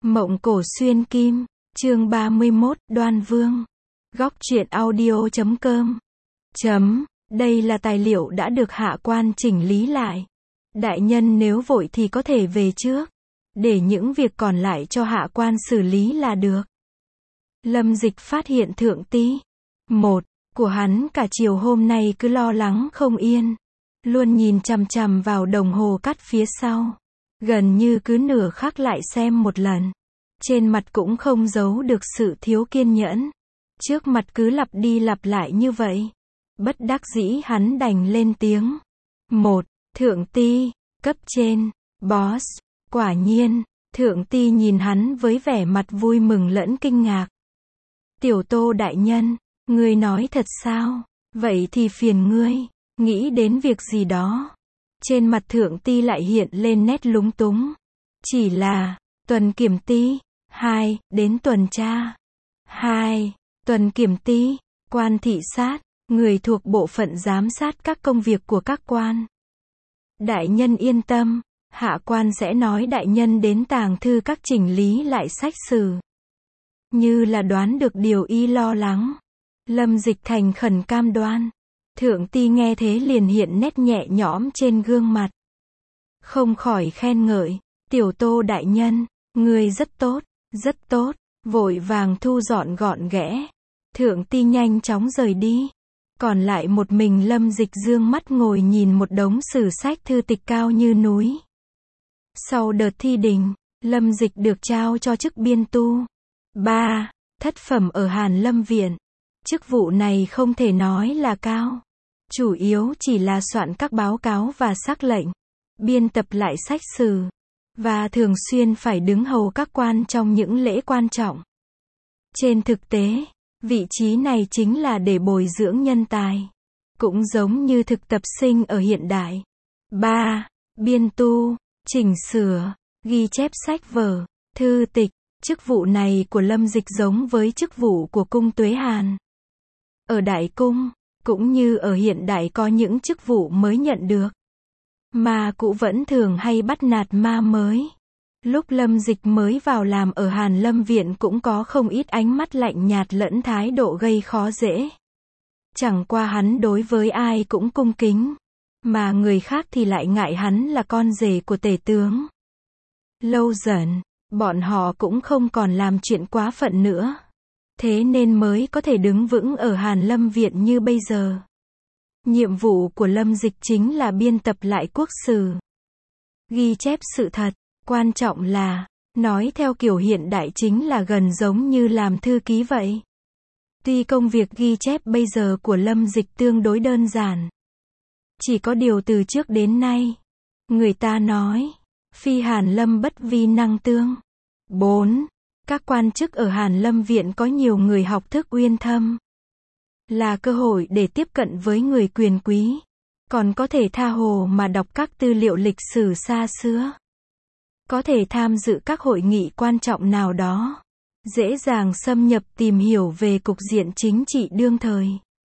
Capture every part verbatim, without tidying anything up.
Mộng cổ xuyên kim, chương ba mươi mốt, Đoan Vương. Góc truyện audio chấm com. Chấm, đây là tài liệu đã được hạ quan chỉnh lý lại. Đại nhân nếu vội thì có thể về trước, để những việc còn lại cho hạ quan xử lý là được. Lâm Dịch phát hiện thượng ti một của hắn cả chiều hôm nay cứ lo lắng không yên, luôn nhìn chằm chằm vào đồng hồ cắt phía sau, gần như cứ nửa khắc lại xem một lần. Trên mặt cũng không giấu được sự thiếu kiên nhẫn. Trước mặt cứ lặp đi lặp lại như vậy. Bất đắc dĩ hắn đành lên tiếng. Một, thượng ti, cấp trên, boss. Quả nhiên, thượng ti nhìn hắn với vẻ mặt vui mừng lẫn kinh ngạc. Tiểu Tô đại nhân, ngươi nói thật sao? Vậy thì phiền ngươi, nghĩ đến việc gì đó. Trên mặt thượng ti lại hiện lên nét lúng túng. Chỉ là, tuần kiểm ti. Hai, đến tuần tra. Hai, tuần kiểm ti, quan thị sát, người thuộc bộ phận giám sát các công việc của các quan. Đại nhân yên tâm, hạ quan sẽ nói đại nhân đến tàng thư các chỉnh lý lại sách sử. Như là đoán được điều y lo lắng, Lâm Dịch thành khẩn cam đoan. Thượng ti nghe thế liền hiện nét nhẹ nhõm trên gương mặt. Không khỏi khen ngợi, Tiểu Tô đại nhân, người rất tốt. Rất tốt, vội vàng thu dọn gọn ghẽ. Thượng ti nhanh chóng rời đi. Còn lại một mình Lâm Dịch dương mắt ngồi nhìn một đống sử sách thư tịch cao như núi. Sau đợt thi đình, Lâm Dịch được trao cho chức biên tu. Ba, thất phẩm ở Hàn Lâm Viện. Chức vụ này không thể nói là cao. Chủ yếu chỉ là soạn các báo cáo và sắc lệnh. Biên tập lại sách sử. Và thường xuyên phải đứng hầu các quan trong những lễ quan trọng. Trên thực tế, vị trí này chính là để bồi dưỡng nhân tài. Cũng giống như thực tập sinh ở hiện đại. Ba. Biên tu, chỉnh sửa, ghi chép sách vở, thư tịch. Chức vụ này của Lâm Dịch giống với chức vụ của cung Tuế Hàn. Ở Đại Cung, cũng như ở hiện đại có những chức vụ mới nhận được. Ma cũ vẫn thường hay bắt nạt ma mới. Lúc Lâm Dịch mới vào làm ở Hàn Lâm Viện cũng có không ít ánh mắt lạnh nhạt lẫn thái độ gây khó dễ. Chẳng qua hắn đối với ai cũng cung kính, mà người khác thì lại ngại hắn là con rể của tể tướng. Lâu dần, bọn họ cũng không còn làm chuyện quá phận nữa. Thế nên mới có thể đứng vững ở Hàn Lâm Viện như bây giờ. Nhiệm vụ của Lâm Dịch chính là biên tập lại quốc sử. Ghi chép sự thật, quan trọng là, nói theo kiểu hiện đại chính là gần giống như làm thư ký vậy. Tuy công việc ghi chép bây giờ của Lâm Dịch tương đối đơn giản. Chỉ có điều từ trước đến nay, người ta nói, phi Hàn Lâm bất vi năng tương. Bốn. Các quan chức ở Hàn Lâm Viện có nhiều người học thức uyên thâm. Là cơ hội để tiếp cận với người quyền quý. Còn có thể tha hồ mà đọc các tư liệu lịch sử xa xưa. Có thể tham dự các hội nghị quan trọng nào đó. Dễ dàng xâm nhập tìm hiểu về cục diện chính trị đương thời.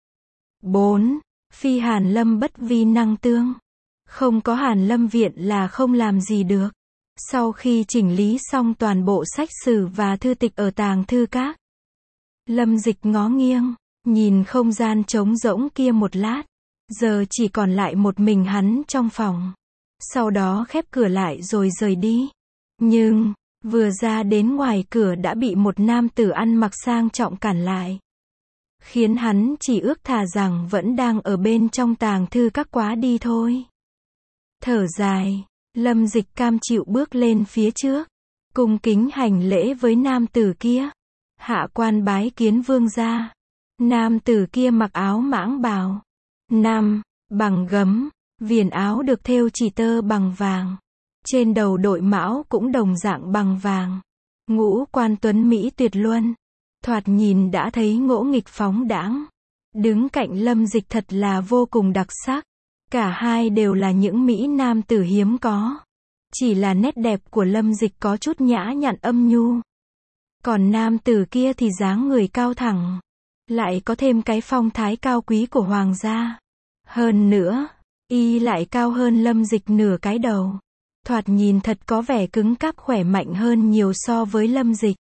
Bốn. Phi Hàn Lâm bất vi năng tương. Không có Hàn Lâm Viện là không làm gì được. Sau khi chỉnh lý xong toàn bộ sách sử và thư tịch ở tàng thư các, Lâm Dịch ngó nghiêng, nhìn không gian trống rỗng kia một lát. Giờ chỉ còn lại một mình hắn trong phòng. Sau đó khép cửa lại rồi rời đi. Nhưng, vừa ra đến ngoài cửa đã bị một nam tử ăn mặc sang trọng cản lại. Khiến hắn chỉ ước thà rằng vẫn đang ở bên trong tàng thư các quá đi thôi. Thở dài, Lâm Dịch cam chịu bước lên phía trước. Cung kính hành lễ với nam tử kia. Hạ quan bái kiến vương gia. Nam tử kia mặc áo mãng bào. Năm, bằng gấm, viền áo được thêu chỉ tơ bằng vàng. Trên đầu đội mão cũng đồng dạng bằng vàng. Ngũ quan tuấn Mỹ tuyệt luân. Thoạt nhìn đã thấy ngỗ nghịch phóng đãng. Đứng cạnh Lâm Dịch thật là vô cùng đặc sắc. Cả hai đều là những Mỹ nam tử hiếm có. Chỉ là nét đẹp của Lâm Dịch có chút nhã nhặn âm nhu. Còn nam tử kia thì dáng người cao thẳng. Lại có thêm cái phong thái cao quý của hoàng gia. Hơn nữa, y lại cao hơn Lâm Dịch nửa cái đầu. thoạt nhìn thật có vẻ cứng cáp khỏe mạnh hơn nhiều so với Lâm Dịch.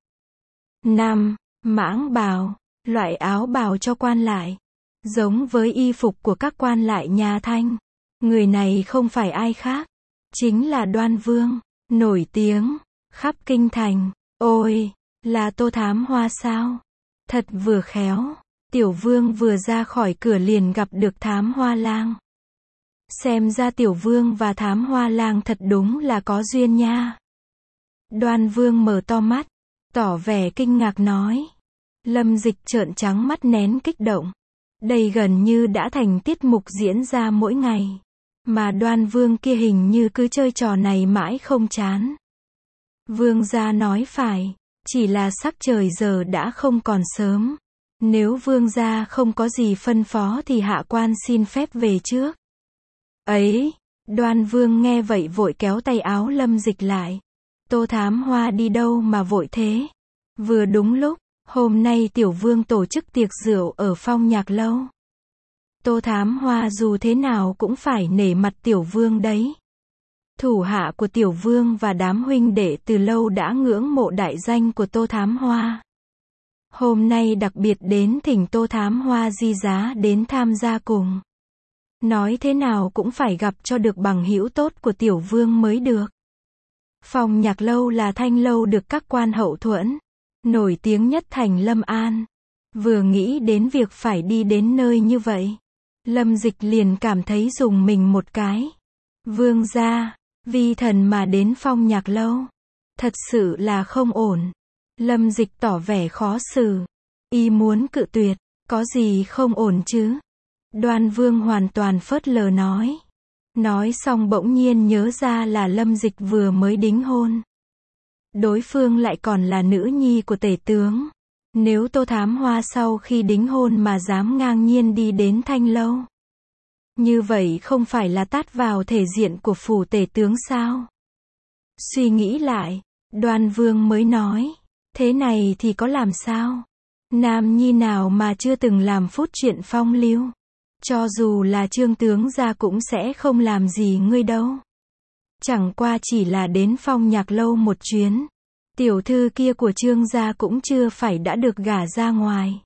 năm. Mãng bào, loại áo bào cho quan lại. Giống với y phục của các quan lại nhà Thanh. Người này không phải ai khác, chính là Đoan Vương, nổi tiếng khắp kinh thành. Ôi, là Tô Thám Hoa sao? Thật vừa khéo, Tiểu Vương vừa ra khỏi cửa liền gặp được Thám Hoa Lang. Xem ra Tiểu Vương và Thám Hoa Lang thật đúng là có duyên nha. Đoan Vương mở to mắt, tỏ vẻ kinh ngạc nói. Lâm Dịch trợn trắng mắt nén kích động. Đây gần như đã thành tiết mục diễn ra mỗi ngày. Mà Đoan Vương kia hình như cứ chơi trò này mãi không chán. Vương gia nói phải, chỉ là sắc trời giờ đã không còn sớm. Nếu vương gia không có gì phân phó thì hạ quan xin phép về trước. Ấy, Đoan Vương nghe vậy vội kéo tay áo Lâm Dịch lại. Tô Thám Hoa đi đâu mà vội thế? Vừa đúng lúc, hôm nay Tiểu Vương tổ chức tiệc rượu ở Phong Nhạc Lâu. Tô Thám Hoa dù thế nào cũng phải nể mặt Tiểu Vương đấy. Thủ hạ của Tiểu Vương và đám huynh đệ từ lâu đã ngưỡng mộ đại danh của Tô Thám Hoa. Hôm nay đặc biệt đến thỉnh Tô Thám Hoa di giá đến tham gia cùng. Nói thế nào cũng phải gặp cho được bằng hữu tốt của Tiểu Vương mới được. Phong Nhạc Lâu là thanh lâu được các quan hậu thuẫn, nổi tiếng nhất thành Lâm An. Vừa nghĩ đến việc phải đi đến nơi như vậy, Lâm Dịch liền cảm thấy rùng mình một cái. Vương gia, vì thần mà đến Phong Nhạc Lâu. Thật sự là không ổn. Lâm Dịch tỏ vẻ khó xử. Y muốn cự tuyệt, có gì không ổn chứ? Đoan Vương hoàn toàn phớt lờ nói. Nói xong bỗng nhiên nhớ ra là Lâm Dịch vừa mới đính hôn. Đối phương lại còn là nữ nhi của tể tướng. Nếu Tô Thám Hoa sau khi đính hôn mà dám ngang nhiên đi đến thanh lâu, như vậy không phải là tát vào thể diện của phủ tể tướng sao? Suy nghĩ lại, Đoan Vương mới nói, thế này thì có làm sao? Nam nhi nào mà chưa từng làm phút chuyện phong lưu? Cho dù là Trương tướng gia cũng sẽ không làm gì ngươi đâu. Chẳng qua chỉ là đến Phong Nhạc Lâu một chuyến. Tiểu thư kia của Trương gia cũng chưa phải đã được gả ra ngoài.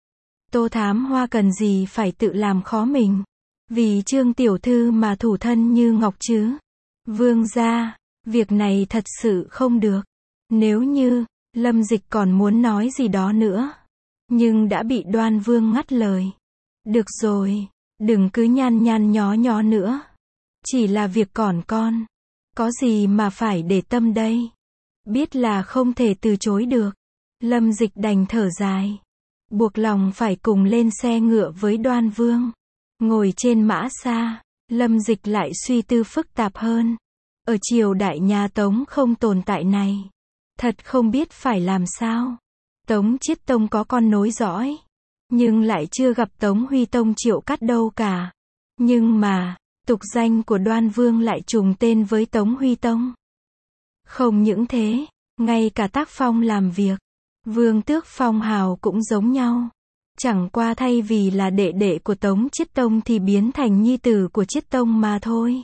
Tô Thám Hoa cần gì phải tự làm khó mình, vì Trương tiểu thư mà thủ thân như ngọc chứ? Vương gia, việc này thật sự không được. Nếu như, Lâm Dịch còn muốn nói gì đó nữa, nhưng đã bị Đoan Vương ngắt lời. Được rồi, đừng cứ nhăn nhăn nhó nhó nữa. Chỉ là việc còn con, có gì mà phải để tâm đây? Biết là không thể từ chối được. Lâm Dịch đành thở dài, buộc lòng phải cùng lên xe ngựa với Đoan Vương. Ngồi trên mã xa, Lâm Dịch lại suy tư phức tạp hơn. Ở triều đại nhà Tống không tồn tại này, thật không biết phải làm sao. Tống Chiết Tông có con nối dõi, nhưng lại chưa gặp Tống Huy Tông Triệu Cát đâu cả. Nhưng mà, tục danh của Đoan Vương lại trùng tên với Tống Huy Tông. Không những thế, ngay cả tác phong làm việc, vương tước phong hào cũng giống nhau. Chẳng qua thay vì là đệ đệ của Tống Chiết Tông thì biến thành nhi tử của Chiết Tông mà thôi.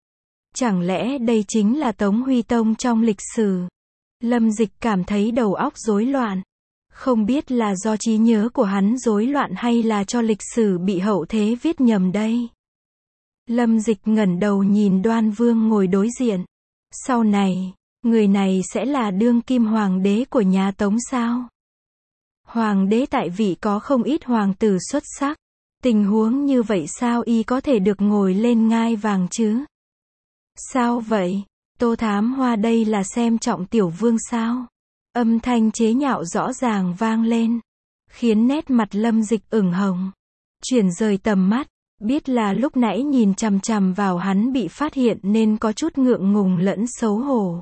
Chẳng lẽ đây chính là Tống Huy Tông trong lịch sử? Lâm Dịch cảm thấy đầu óc rối loạn. Không biết là do trí nhớ của hắn rối loạn hay là cho lịch sử bị hậu thế viết nhầm đây. Lâm Dịch ngẩng đầu nhìn Đoan Vương ngồi đối diện. Sau này, người này sẽ là đương kim hoàng đế của nhà Tống sao? Hoàng đế tại vị có không ít hoàng tử xuất sắc. Tình huống như vậy sao y có thể được ngồi lên ngai vàng chứ? Sao vậy? Tô Thám Hoa đây là xem trọng Tiểu Vương sao? Âm thanh chế nhạo rõ ràng vang lên, khiến nét mặt Lâm Dịch ửng hồng. Chuyển rời tầm mắt, biết là lúc nãy nhìn chằm chằm vào hắn bị phát hiện nên có chút ngượng ngùng lẫn xấu hổ.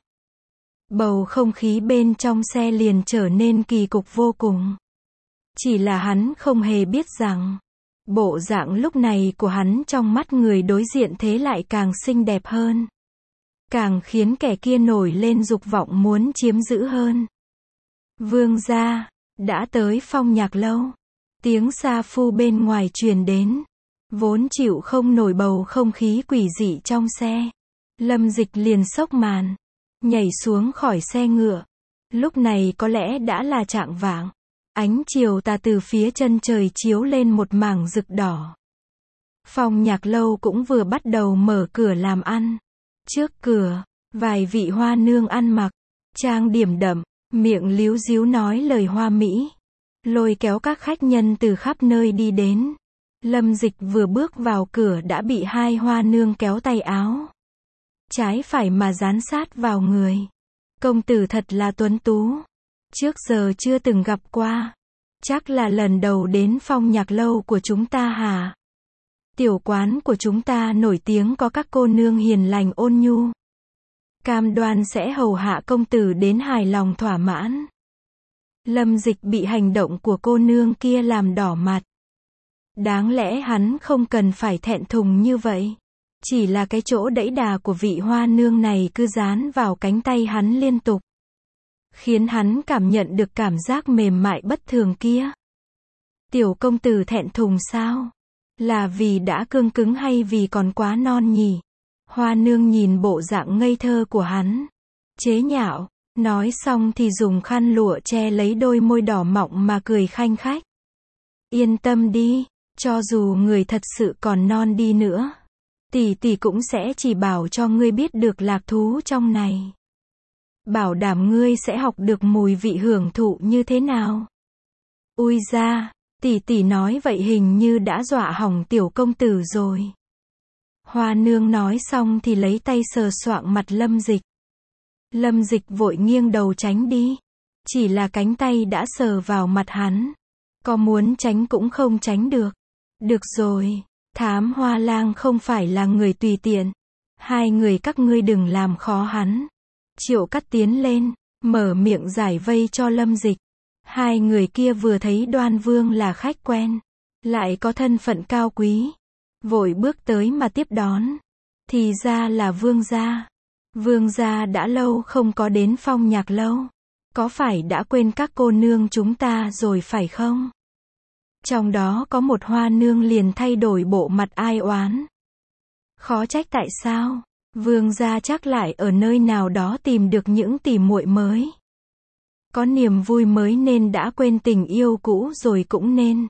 Bầu không khí bên trong xe liền trở nên kỳ cục vô cùng. Chỉ là hắn không hề biết rằng, bộ dạng lúc này của hắn trong mắt người đối diện thế lại càng xinh đẹp hơn. Càng khiến kẻ kia nổi lên dục vọng muốn chiếm giữ hơn. Vương gia, đã tới Phong Nhạc Lâu. Tiếng sa phu bên ngoài truyền đến. Vốn chịu không nổi bầu không khí quỷ dị trong xe. Lâm Dịch liền xốc màn, nhảy xuống khỏi xe ngựa. Lúc này có lẽ đã là chạng vạng. Ánh chiều tà từ phía chân trời chiếu lên một mảng rực đỏ. Phong Nhạc Lâu cũng vừa bắt đầu mở cửa làm ăn. Trước cửa, vài vị hoa nương ăn mặc, trang điểm đậm, miệng líu díu nói lời hoa mỹ, lôi kéo các khách nhân từ khắp nơi đi đến. Lâm Dịch vừa bước vào cửa đã bị hai hoa nương kéo tay áo, trái phải mà dán sát vào người. Công tử thật là tuấn tú, trước giờ chưa từng gặp qua, chắc là lần đầu đến Phong Nhạc Lâu của chúng ta hả? Tiểu quán của chúng ta nổi tiếng có các cô nương hiền lành ôn nhu, cam đoan sẽ hầu hạ công tử đến hài lòng thỏa mãn. Lâm Dịch bị hành động của cô nương kia làm đỏ mặt. Đáng lẽ hắn không cần phải thẹn thùng như vậy. Chỉ là cái chỗ đẫy đà của vị hoa nương này cứ dán vào cánh tay hắn liên tục, khiến hắn cảm nhận được cảm giác mềm mại bất thường kia. Tiểu công tử thẹn thùng sao? Là vì đã cương cứng hay vì còn quá non nhỉ? Hoa nương nhìn bộ dạng ngây thơ của hắn, chế nhạo, nói xong thì dùng khăn lụa che lấy đôi môi đỏ mọng mà cười khanh khách. Yên tâm đi, cho dù người thật sự còn non đi nữa, tỷ tỷ cũng sẽ chỉ bảo cho ngươi biết được lạc thú trong này. Bảo đảm ngươi sẽ học được mùi vị hưởng thụ như thế nào. Ui da, tỷ tỷ nói vậy hình như đã dọa hỏng tiểu công tử rồi. Hoa nương nói xong thì lấy tay sờ soạng mặt Lâm Dịch. Lâm Dịch vội nghiêng đầu tránh đi. Chỉ là cánh tay đã sờ vào mặt hắn, có muốn tránh cũng không tránh được. Được rồi, Thám Hoa Lang không phải là người tùy tiện. Hai người các ngươi đừng làm khó hắn. Triệu Cắt tiến lên, mở miệng giải vây cho Lâm Dịch. Hai người kia vừa thấy Đoan Vương là khách quen, lại có thân phận cao quý, vội bước tới mà tiếp đón. Thì ra là Vương gia. Vương gia đã lâu không có đến Phong Nhạc Lâu. Có phải đã quên các cô nương chúng ta rồi phải không? Trong đó có một hoa nương liền thay đổi bộ mặt ai oán. Khó trách tại sao? Vương gia chắc lại ở nơi nào đó tìm được những tỉ muội mới. Có niềm vui mới nên đã quên tình yêu cũ rồi cũng nên.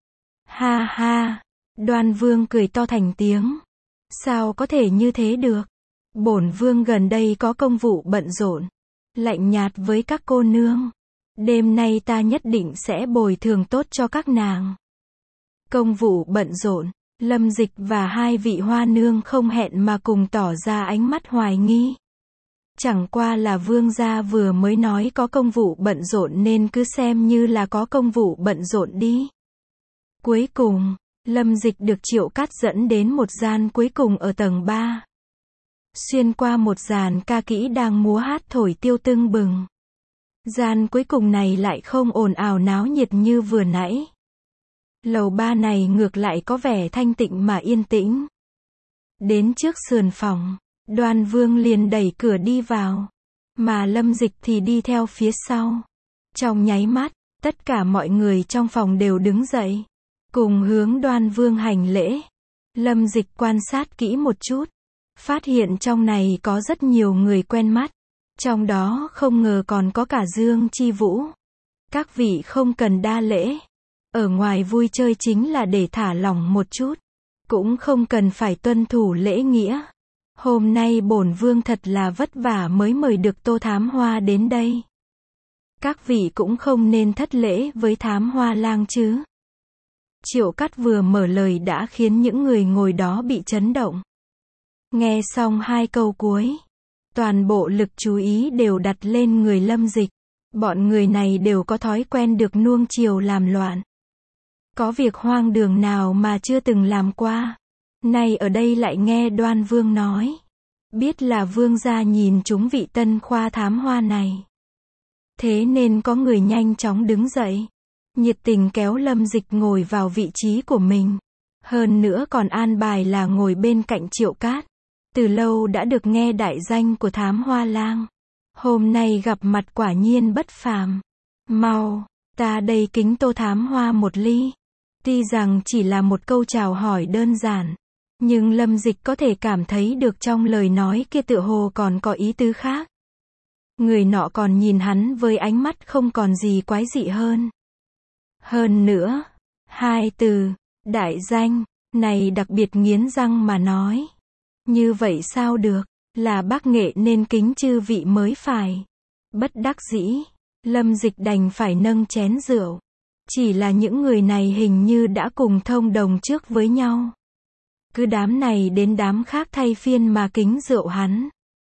Ha ha, Đoan Vương cười to thành tiếng. Sao có thể như thế được? Bổn vương gần đây có công vụ bận rộn, lạnh nhạt với các cô nương. Đêm nay ta nhất định sẽ bồi thường tốt cho các nàng. Công vụ bận rộn, Lâm Dịch và hai vị hoa nương không hẹn mà cùng tỏ ra ánh mắt hoài nghi. Chẳng qua là vương gia vừa mới nói có công vụ bận rộn nên cứ xem như là có công vụ bận rộn đi. Cuối cùng, Lâm Dịch được Triệu Cát dẫn đến một gian cuối cùng ở tầng ba. Xuyên qua một dàn ca kỹ đang múa hát thổi tiêu tưng bừng. Gian cuối cùng này lại không ồn ào náo nhiệt như vừa nãy. Lầu ba này ngược lại có vẻ thanh tịnh mà yên tĩnh. Đến trước sườn phòng, Đoan Vương liền đẩy cửa đi vào, mà Lâm Dịch thì đi theo phía sau. Trong nháy mắt, tất cả mọi người trong phòng đều đứng dậy, cùng hướng Đoan Vương hành lễ. Lâm Dịch quan sát kỹ một chút, phát hiện trong này có rất nhiều người quen mắt. Trong đó không ngờ còn có cả Dương Chi Vũ. Các vị không cần đa lễ. Ở ngoài vui chơi chính là để thả lỏng một chút. Cũng không cần phải tuân thủ lễ nghĩa. Hôm nay bổn vương thật là vất vả mới mời được Tô Thám Hoa đến đây. Các vị cũng không nên thất lễ với Thám Hoa Lang chứ. Triệu Cát vừa mở lời đã khiến những người ngồi đó bị chấn động. Nghe xong hai câu cuối, toàn bộ lực chú ý đều đặt lên người Lâm Dịch. Bọn người này đều có thói quen được nuông chiều làm loạn. Có việc hoang đường nào mà chưa từng làm qua. Nay ở đây lại nghe Đoan Vương nói. Biết là vương gia nhìn chúng vị tân khoa thám hoa này. Thế nên có người nhanh chóng đứng dậy, nhiệt tình kéo Lâm Dịch ngồi vào vị trí của mình. Hơn nữa còn an bài là ngồi bên cạnh Triệu Cát. Từ lâu đã được nghe đại danh của Thám Hoa Lang. Hôm nay gặp mặt quả nhiên bất phàm. Mau, ta đây kính Tô Thám Hoa một ly. Tuy rằng chỉ là một câu chào hỏi đơn giản, Nhưng Lâm Dịch có thể cảm thấy được trong lời nói kia tựa hồ còn có ý tứ khác. Người nọ còn nhìn hắn với ánh mắt không còn gì quái dị hơn. Hơn nữa, hai từ, đại danh, này đặc biệt nghiến răng mà nói. Như vậy sao được, là bác nghệ nên kính chư vị mới phải. Bất đắc dĩ, Lâm Dịch đành phải nâng chén rượu. Chỉ là những người này hình như đã cùng thông đồng trước với nhau. Cứ đám này đến đám khác thay phiên mà kính rượu hắn.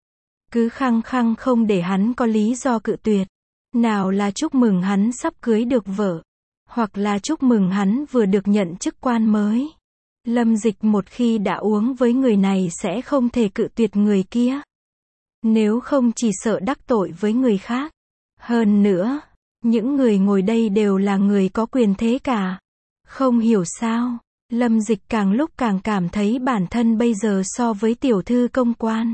Cứ khăng khăng không để hắn có lý do cự tuyệt. Nào là chúc mừng hắn sắp cưới được vợ. Hoặc là chúc mừng hắn vừa được nhận chức quan mới. Lâm Dịch một khi đã uống với người này sẽ không thể cự tuyệt người kia. Nếu không chỉ sợ đắc tội với người khác. Hơn nữa, những người ngồi đây đều là người có quyền thế cả. Không hiểu sao, Lâm Dịch càng lúc càng cảm thấy bản thân bây giờ so với tiểu thư công quan.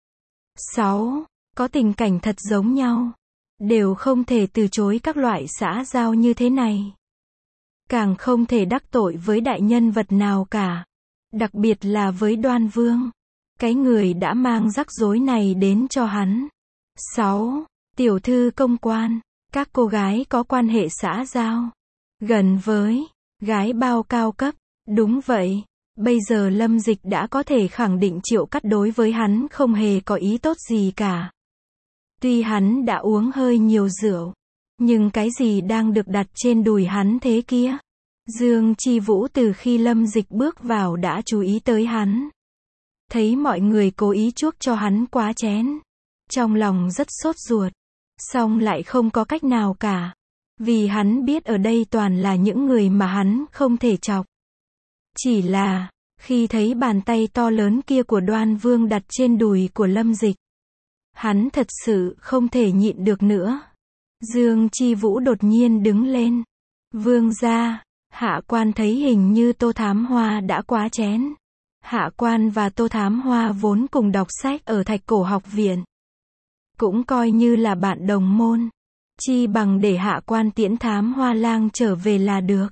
sáu. Có tình cảnh thật giống nhau. Đều không thể từ chối các loại xã giao như thế này. Càng không thể đắc tội với đại nhân vật nào cả. Đặc biệt là với Đoan Vương. Cái người đã mang rắc rối này đến cho hắn. sáu. Tiểu thư công quan. Các cô gái có quan hệ xã giao. Gần với gái bao cao cấp. Đúng vậy. Bây giờ Lâm Dịch đã có thể khẳng định Triệu Cắt đối với hắn không hề có ý tốt gì cả. Tuy hắn đã uống hơi nhiều rượu. Nhưng cái gì đang được đặt trên đùi hắn thế kia? Dương Chi Vũ từ khi Lâm Dịch bước vào đã chú ý tới hắn. Thấy mọi người cố ý chuốc cho hắn quá chén. Trong lòng rất sốt ruột. Song lại không có cách nào cả. Vì hắn biết ở đây toàn là những người mà hắn không thể chọc. Chỉ là, khi thấy bàn tay to lớn kia của Đoan Vương đặt trên đùi của Lâm Dịch. Hắn thật sự không thể nhịn được nữa. Dương Chi Vũ đột nhiên đứng lên. Vương gia, hạ quan thấy hình như Tô Thám Hoa đã quá chén. Hạ quan và Tô Thám Hoa vốn cùng đọc sách ở Thạch Cổ học viện. Cũng coi như là bạn đồng môn. Chi bằng để hạ quan tiễn Thám Hoa lang trở về là được.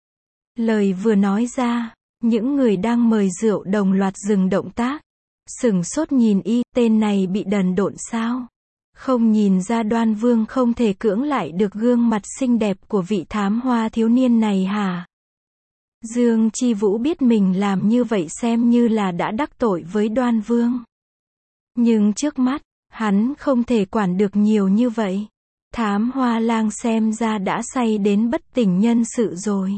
Lời vừa nói ra, những người đang mời rượu đồng loạt dừng động tác. Sửng sốt nhìn y, tên này bị đần độn sao? Không nhìn ra Đoan Vương không thể cưỡng lại được gương mặt xinh đẹp của vị Thám Hoa thiếu niên này hả? Dương Chi Vũ biết mình làm như vậy xem như là đã đắc tội với Đoan Vương. Nhưng trước mắt, hắn không thể quản được nhiều như vậy. Thám Hoa lang xem ra đã say đến bất tỉnh nhân sự rồi.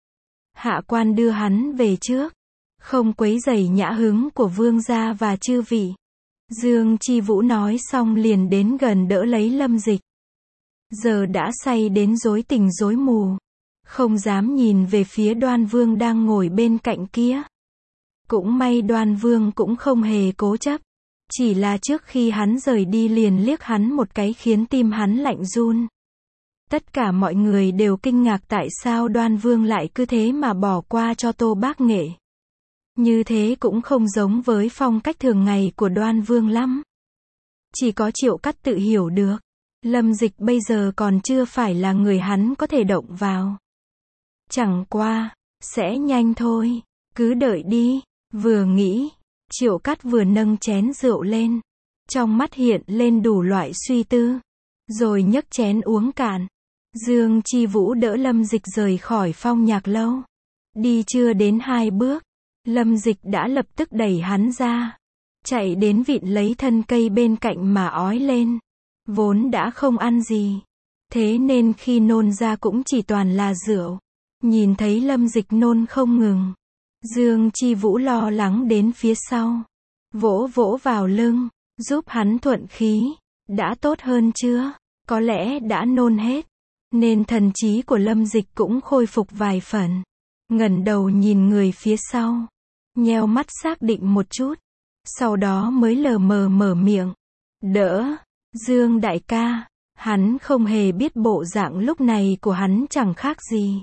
Hạ quan đưa hắn về trước. Không quấy rầy nhã hứng của vương gia và chư vị. Dương Chi Vũ nói xong liền đến gần đỡ lấy Lâm Dịch. Giờ đã say đến rối tình rối mù. Không dám nhìn về phía Đoan Vương đang ngồi bên cạnh kia. Cũng may Đoan Vương cũng không hề cố chấp. Chỉ là trước khi hắn rời đi liền liếc hắn một cái khiến tim hắn lạnh run. Tất cả mọi người đều kinh ngạc tại sao Đoan Vương lại cứ thế mà bỏ qua cho Tô Bác Nghệ. Như thế cũng không giống với phong cách thường ngày của Đoan Vương lắm. Chỉ có Triệu Cắt tự hiểu được. Lâm Dịch bây giờ còn chưa phải là người hắn có thể động vào. Chẳng qua, sẽ nhanh thôi. Cứ đợi đi. Vừa nghĩ, Triệu Cắt vừa nâng chén rượu lên. Trong mắt hiện lên đủ loại suy tư. Rồi nhấc chén uống cạn. Dương Chi Vũ đỡ Lâm Dịch rời khỏi Phong Nhạc Lâu. Đi chưa đến hai bước. Lâm Dịch đã lập tức đẩy hắn ra. Chạy đến vịn lấy thân cây bên cạnh mà ói lên. Vốn đã không ăn gì. Thế nên khi nôn ra cũng chỉ toàn là rượu. Nhìn thấy Lâm Dịch nôn không ngừng. Dương Chi Vũ lo lắng đến phía sau. Vỗ vỗ vào lưng. Giúp hắn thuận khí. Đã tốt hơn chưa? Có lẽ đã nôn hết. Nên thần trí của Lâm Dịch cũng khôi phục vài phần. Ngẩng đầu nhìn người phía sau. Nheo mắt xác định một chút. Sau đó mới lờ mờ mở miệng. Đỡ. Dương đại ca. Hắn không hề biết bộ dạng lúc này của hắn chẳng khác gì.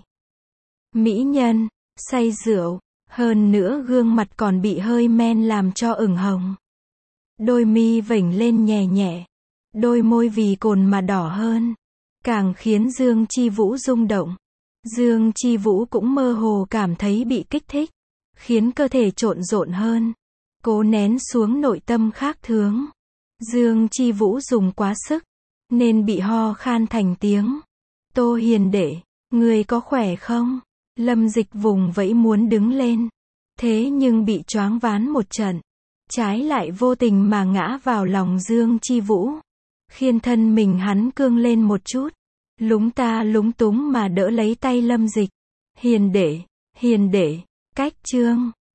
Mỹ nhân. Say rượu. Hơn nữa gương mặt còn bị hơi men làm cho ửng hồng. Đôi mi vểnh lên nhẹ nhẹ. Đôi môi vì cồn mà đỏ hơn. Càng khiến Dương Chi Vũ rung động. Dương Chi Vũ cũng mơ hồ cảm thấy bị kích thích. khiến cơ thể trộn rộn hơn, cố nén xuống nội tâm khác thường. Dương Chi Vũ dùng quá sức, nên bị ho khan thành tiếng. Tô Hiền Đệ, người có khỏe không? Lâm Dịch vùng vẫy muốn đứng lên, thế nhưng bị choáng váng một trận, trái lại vô tình mà ngã vào lòng Dương Chi Vũ, khiến thân mình hắn cương lên một chút, lúng ta lúng túng mà đỡ lấy tay Lâm Dịch. Hiền Đệ, Hiền Đệ, cách chương